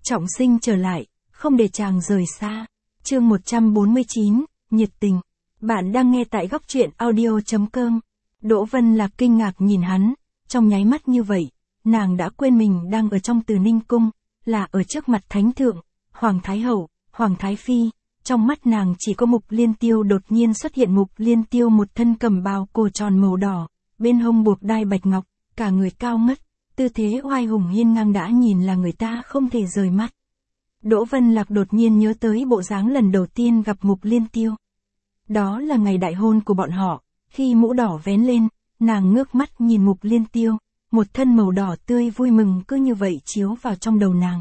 trọng sinh trở lại, không để chàng rời xa. Chương 149, nhiệt tình. Bạn đang nghe tại góc truyện audio.com. Đỗ Vân Lạc kinh ngạc nhìn hắn, trong nháy mắt như vậy, nàng đã quên mình đang ở trong Từ Ninh Cung, là ở trước mặt Thánh Thượng, Hoàng Thái Hậu, Hoàng Thái Phi. Trong mắt nàng chỉ có Mục Liên Tiêu. Đột nhiên xuất hiện Mục Liên Tiêu, một thân cẩm bào cổ tròn màu đỏ, bên hông buộc đai bạch ngọc, cả người cao ngất, tư thế oai hùng hiên ngang đã nhìn là người ta không thể rời mắt. Đỗ Vân Lạc đột nhiên nhớ tới bộ dáng lần đầu tiên gặp Mục Liên Tiêu. Đó là ngày đại hôn của bọn họ, khi mũ đỏ vén lên, nàng ngước mắt nhìn Mục Liên Tiêu, một thân màu đỏ tươi vui mừng cứ như vậy chiếu vào trong đầu nàng.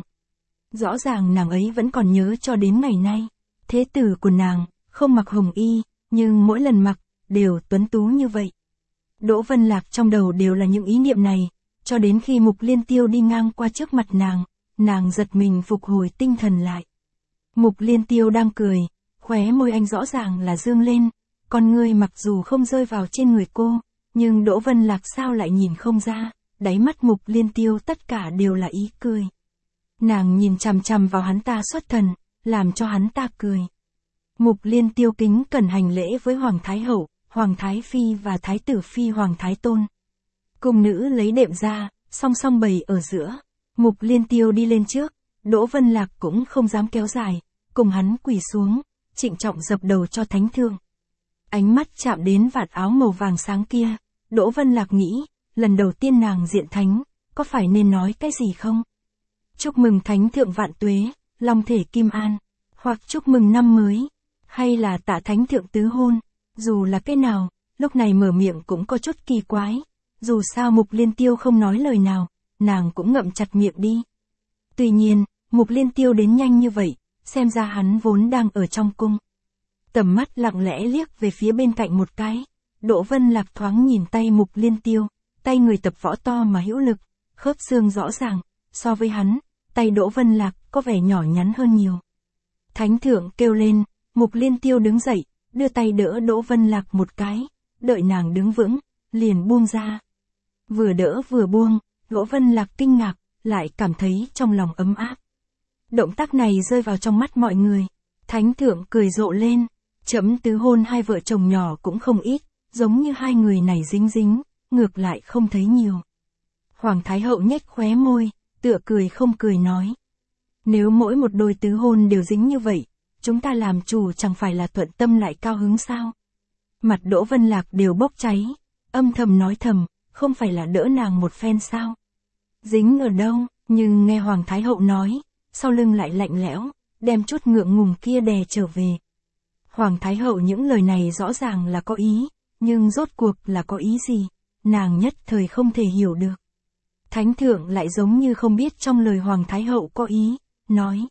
Rõ ràng nàng ấy vẫn còn nhớ cho đến ngày nay. Thế tử của nàng, không mặc hồng y, nhưng mỗi lần mặc, đều tuấn tú như vậy. Đỗ Vân Lạc trong đầu đều là những ý niệm này, cho đến khi Mục Liên Tiêu đi ngang qua trước mặt nàng giật mình phục hồi tinh thần lại. Mục Liên Tiêu đang cười, khóe môi anh rõ ràng là dương lên, con ngươi mặc dù không rơi vào trên người cô, nhưng Đỗ Vân Lạc sao lại nhìn không ra, đáy mắt Mục Liên Tiêu tất cả đều là ý cười. Nàng nhìn chằm chằm vào hắn ta xuất thần, làm cho hắn ta cười. Mục Liên Tiêu kính cẩn hành lễ với Hoàng Thái Hậu, Hoàng Thái Phi và Thái tử Phi Hoàng Thái Tôn. Cung nữ lấy đệm ra, song song bày ở giữa. Mục Liên Tiêu đi lên trước, Đỗ Vân Lạc cũng không dám kéo dài, cùng hắn quỳ xuống, trịnh trọng dập đầu cho Thánh Thượng. Ánh mắt chạm đến vạt áo màu vàng sáng kia, Đỗ Vân Lạc nghĩ, lần đầu tiên nàng diện thánh, có phải nên nói cái gì không? Chúc mừng Thánh Thượng vạn tuế, long thể kim an, hoặc chúc mừng năm mới, hay là tạ Thánh Thượng tứ hôn, dù là cái nào, lúc này mở miệng cũng có chút kỳ quái, dù sao Mục Liên Tiêu không nói lời nào, nàng cũng ngậm chặt miệng đi. Tuy nhiên, Mục Liên Tiêu đến nhanh như vậy, xem ra hắn vốn đang ở trong cung. Tầm mắt lặng lẽ liếc về phía bên cạnh một cái, Đỗ Vân Lạc thoáng nhìn tay Mục Liên Tiêu, tay người tập võ to mà hữu lực, khớp xương rõ ràng, so với hắn, tay Đỗ Vân Lạc có vẻ nhỏ nhắn hơn nhiều. Thánh Thượng kêu lên, Mục Liên Tiêu đứng dậy, đưa tay đỡ Đỗ Vân Lạc một cái, đợi nàng đứng vững, liền buông ra. Vừa đỡ vừa buông, Đỗ Vân Lạc kinh ngạc, lại cảm thấy trong lòng ấm áp. Động tác này rơi vào trong mắt mọi người. Thánh Thượng cười rộ lên, chấm tứ hôn hai vợ chồng nhỏ cũng không ít, giống như hai người này dính dính, ngược lại không thấy nhiều. Hoàng Thái Hậu nhếch khóe môi, tựa cười không cười nói. Nếu mỗi một đôi tứ hôn đều dính như vậy, chúng ta làm chủ chẳng phải là thuận tâm lại cao hứng sao? Mặt Đỗ Vân Lạc đều bốc cháy, âm thầm nói thầm, không phải là đỡ nàng một phen sao? Dính ở đâu, nhưng nghe Hoàng Thái Hậu nói, sau lưng lại lạnh lẽo, đem chút ngượng ngùng kia đè trở về. Hoàng Thái Hậu những lời này rõ ràng là có ý, nhưng rốt cuộc là có ý gì, nàng nhất thời không thể hiểu được. Thánh Thượng lại giống như không biết trong lời Hoàng Thái Hậu có ý, nói.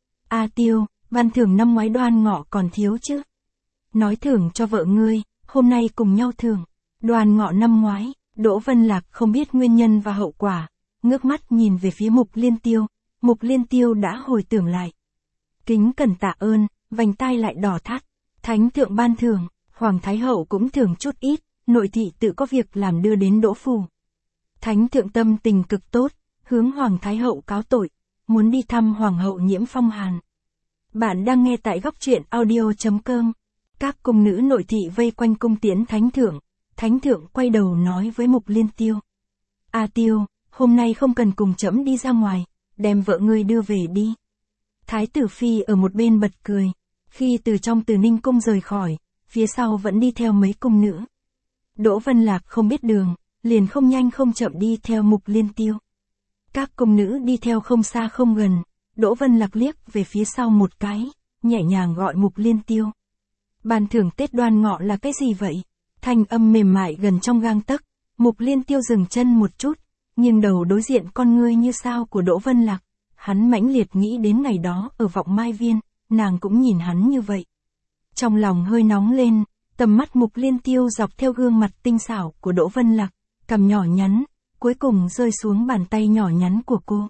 A Tiêu, ban thưởng năm ngoái Đoan Ngọ còn thiếu chứ? Nói thưởng cho vợ ngươi, hôm nay cùng nhau thưởng. Đoan Ngọ năm ngoái, Đỗ Vân Lạc không biết nguyên nhân và hậu quả, ngước mắt nhìn về phía Mục Liên Tiêu, Mục Liên Tiêu đã hồi tưởng lại. Kính cẩn tạ ơn, vành tai lại đỏ thắt. Thánh Thượng ban thưởng, Hoàng Thái Hậu cũng thưởng chút ít, nội thị tự có việc làm đưa đến Đỗ phủ. Thánh Thượng tâm tình cực tốt, hướng Hoàng Thái Hậu cáo tội, muốn đi thăm Hoàng hậu Nhiễm Phong Hàn. Bạn đang nghe tại góc truyện audio.com. Các cung nữ nội thị vây quanh cung tiễn Thánh Thượng. Thánh Thượng quay đầu nói với Mục Liên Tiêu. A Tiêu, hôm nay không cần cùng trẫm đi ra ngoài, đem vợ ngươi đưa về đi. Thái tử Phi ở một bên bật cười, khi từ trong Từ Ninh Cung rời khỏi, phía sau vẫn đi theo mấy cung nữ. Đỗ Vân Lạc không biết đường, liền không nhanh không chậm đi theo Mục Liên Tiêu. Các cung nữ đi theo không xa không gần, Đỗ Vân Lạc liếc về phía sau một cái, nhẹ nhàng gọi Mục Liên Tiêu. Ban thưởng Tết Đoan Ngọ là cái gì vậy? Thanh âm mềm mại gần trong gang tấc, Mục Liên Tiêu dừng chân một chút, nghiêng đầu đối diện con ngươi như sao của Đỗ Vân Lạc. Hắn mãnh liệt nghĩ đến ngày đó ở Vọng Mai Viên, nàng cũng nhìn hắn như vậy. Trong lòng hơi nóng lên, tầm mắt Mục Liên Tiêu dọc theo gương mặt tinh xảo của Đỗ Vân Lạc, cằm nhỏ nhắn, cuối cùng rơi xuống bàn tay nhỏ nhắn của cô.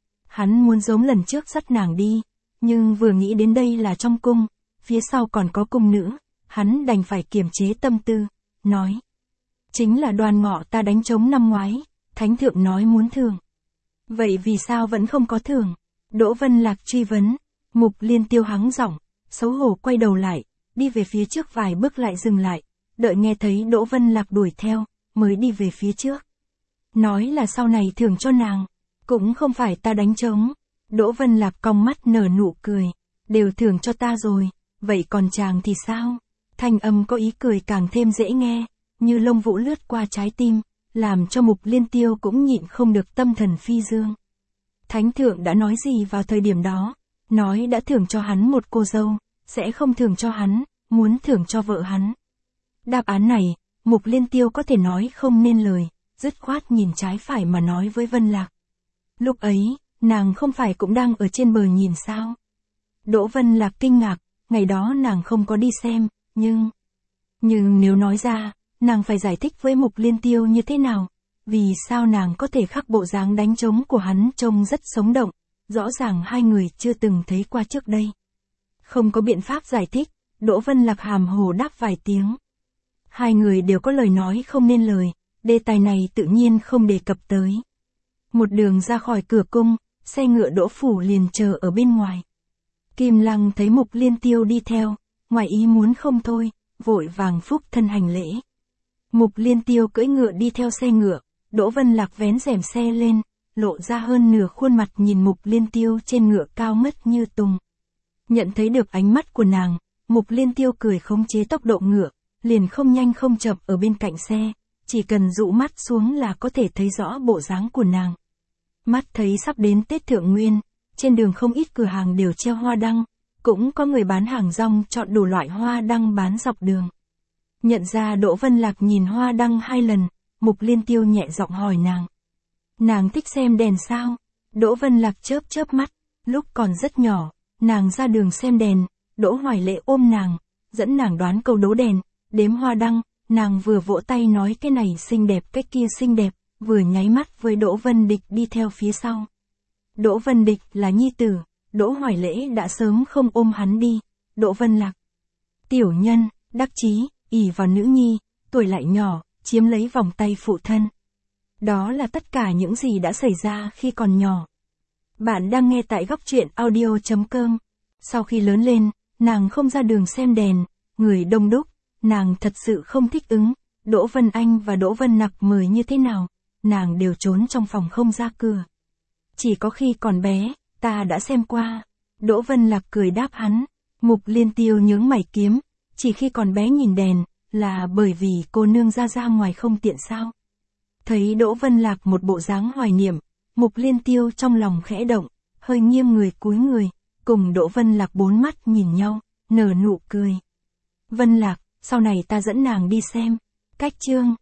Hắn muốn giống lần trước dắt nàng đi, nhưng vừa nghĩ đến đây là trong cung, phía sau còn có cung nữ, hắn đành phải kiềm chế tâm tư, nói. Chính là Đoan Ngọ ta đánh trống năm ngoái, Thánh Thượng nói muốn thưởng. Vậy vì sao vẫn không có thưởng? Đỗ Vân Lạc truy vấn. Mục Liên Tiêu hắng giọng, xấu hổ quay đầu lại, đi về phía trước vài bước lại dừng lại, đợi nghe thấy Đỗ Vân Lạc đuổi theo, mới đi về phía trước. Nói là sau này thưởng cho nàng, cũng không phải ta đánh trống. Đỗ Vân Lạc cong mắt nở nụ cười, đều thưởng cho ta rồi, vậy còn chàng thì sao? Thanh âm có ý cười càng thêm dễ nghe, như lông vũ lướt qua trái tim, làm cho Mục Liên Tiêu cũng nhịn không được tâm thần phi dương. Thánh thượng đã nói gì vào thời điểm đó? Nói đã thưởng cho hắn một cô dâu, sẽ không thưởng cho hắn, muốn thưởng cho vợ hắn. Đáp án này, Mục Liên Tiêu có thể nói không nên lời, dứt khoát nhìn trái phải mà nói với Vân Lạc. Lúc ấy, nàng không phải cũng đang ở trên bờ nhìn sao? Đỗ Vân Lạc kinh ngạc, ngày đó nàng không có đi xem, nhưng nếu nói ra, nàng phải giải thích với Mục Liên Tiêu như thế nào? Vì sao nàng có thể khắc bộ dáng đánh trống của hắn trông rất sống động, rõ ràng hai người chưa từng thấy qua trước đây. Không có biện pháp giải thích, Đỗ Vân Lạc hàm hồ đáp vài tiếng. Hai người đều có lời nói không nên lời, đề tài này tự nhiên không đề cập tới. Một đường ra khỏi cửa cung, xe ngựa Đỗ Phủ liền chờ ở bên ngoài. Kim Lăng thấy Mục Liên Tiêu đi theo, ngoài ý muốn không thôi, vội vàng phúc thân hành lễ. Mục Liên Tiêu cưỡi ngựa đi theo xe ngựa, Đỗ Vân Lạc vén rèm xe lên, lộ ra hơn nửa khuôn mặt nhìn Mục Liên Tiêu trên ngựa cao ngất như tùng. Nhận thấy được ánh mắt của nàng, Mục Liên Tiêu cười khống chế tốc độ ngựa, liền không nhanh không chậm ở bên cạnh xe, chỉ cần dụ mắt xuống là có thể thấy rõ bộ dáng của nàng. Mắt thấy sắp đến Tết Thượng Nguyên, trên đường không ít cửa hàng đều treo hoa đăng, cũng có người bán hàng rong chọn đủ loại hoa đăng bán dọc đường. Nhận ra Đỗ Vân Lạc nhìn hoa đăng 2 lần, Mục Liên Tiêu nhẹ giọng hỏi nàng. Nàng thích xem đèn sao? Đỗ Vân Lạc chớp chớp mắt, lúc còn rất nhỏ, nàng ra đường xem đèn, Đỗ Hoài Lệ ôm nàng, dẫn nàng đoán câu đố đèn, đếm hoa đăng, nàng vừa vỗ tay nói cái này xinh đẹp cái kia xinh đẹp, vừa nháy mắt với Đỗ Vân Địch đi theo phía sau. Đỗ Vân Địch là nhi tử, Đỗ Hoài Lễ đã sớm không ôm hắn đi, Đỗ Vân Lạc. Tiểu nhân, đắc chí, ỷ vào nữ nhi, tuổi lại nhỏ, chiếm lấy vòng tay phụ thân. Đó là tất cả những gì đã xảy ra khi còn nhỏ. Bạn đang nghe tại góc truyện audio.com. Sau khi lớn lên, nàng không ra đường xem đèn, người đông đúc, nàng thật sự không thích ứng. Đỗ Vân Anh và Đỗ Vân Nặc mời như thế nào, nàng đều trốn trong phòng không ra cửa. Chỉ có khi còn bé, ta đã xem qua. Đỗ Vân Lạc cười đáp hắn. Mục Liên Tiêu nhướng mày kiếm, chỉ khi còn bé nhìn đèn, là bởi vì cô nương ra ngoài không tiện sao? Thấy Đỗ Vân Lạc một bộ dáng hoài niệm, Mục Liên Tiêu trong lòng khẽ động, hơi nghiêng người cúi người, cùng Đỗ Vân Lạc bốn mắt nhìn nhau, nở nụ cười. Vân Lạc, sau này ta dẫn nàng đi xem. Cách chương